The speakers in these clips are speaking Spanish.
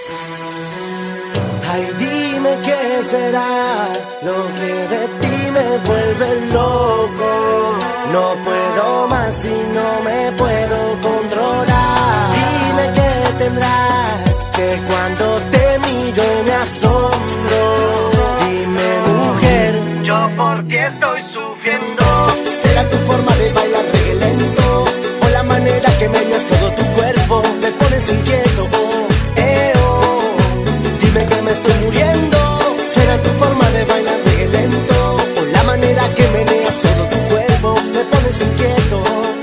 Ay, dime qué será lo que de ti me vuelve loco. No puedo más y no me puedo controlar. Dime qué tendrás, que cuando te miro me asombro. Dime, mujer, yo por ti estoy sufriendo. ¿Será tu forma de bailar reggae lento? O la manera que meneas todo tu cuerpo me pones inquieto, dime que me estoy muriendo. ¿Será tu forma de bailar reggae lento? O la manera que meneas todo tu cuerpo me pones inquieto,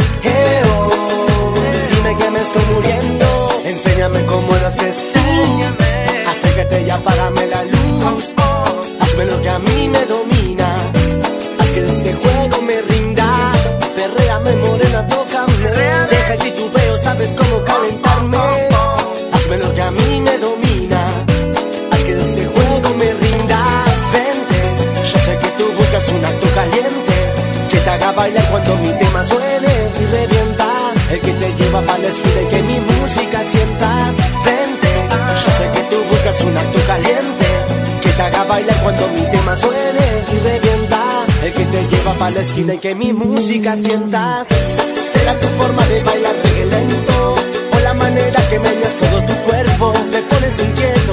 dime que me estoy muriendo. Enséñame cómo lo haces tú. Acércate y apágame la luz. Hazme lo que a mí me domina. Haz que de este juego me rinda. Perréame, morena, tócame. Deja el titubeo, sabes cómo calentarme. Hazme lo que a mí me domina. Haz que de este juego me rinda. Vente, yo sé que tú buscas un acto caliente que te haga bailar cuando mi tema suene y revienta. El que te lleva pa' la esquina y que mi música sientas. Vente, yo sé que tú buscas un acto caliente que te haga bailar cuando mi tema suene y revienta. El que te lleva pa' la esquina y que mi música sientas. ¿Será tu forma de bailar reggae lento? O la manera que meneas todo tu cuerpo me pones inquieto,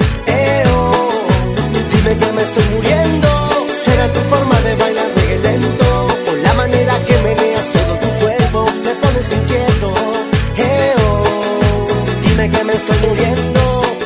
dime que me estoy muriendo. ¿Será tu forma de bailar reggae lento? O la manera que meneas todo tu cuerpo me pones inquieto, dime que me estoy muriendo.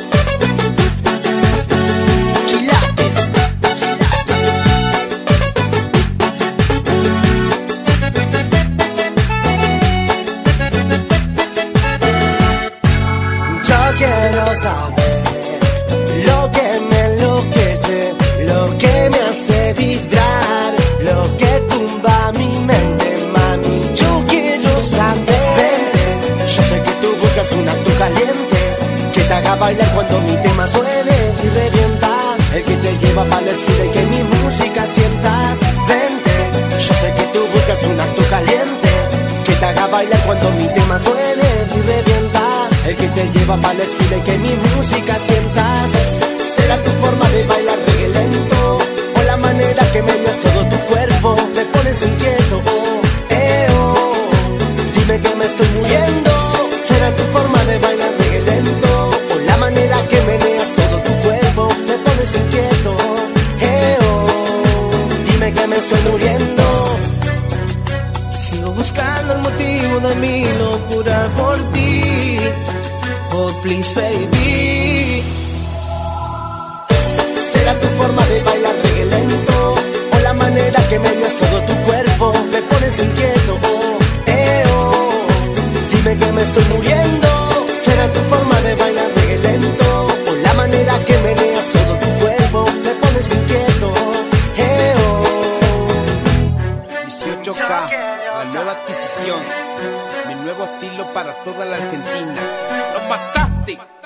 Yo quiero saber lo que me enloquece, lo que me hace vibrar, lo que tumba mi mente, mami. Yo quiero saber. Yo sé que tú buscas un acto caliente que te haga bailar cuando mi tema suene y revienta. El que te lleva pa' la esquina y que mi música sientas. Vente, yo sé que tú buscas un acto caliente que te haga bailar cuando mi tema suene y revienta. El que te lleva pa' la esquina y que mi música sientas. ¿Será tu forma de bailar reggae lento? O la manera que meneas todo tu cuerpo me pones inquieto, dime que me estoy muriendo. ¿Será tu forma de bailar reggae lento? O la manera que meneas todo tu cuerpo me pones inquieto, dime que me estoy muriendo. Sigo buscando el motivo de mi locura por ti. Oh, please, baby. ¿Será tu forma de bailar reggae lento? O la manera que meneas todo tu cuerpo me pones inquieto, dime que me estoy muriendo. ¿Será tu forma de bailar reggae lento? O la manera que meneas todo tu cuerpo me pones inquieto, 18K, la nueva adquisición, mi nuevo estilo para toda la Argentina. ¡Los Fantastic!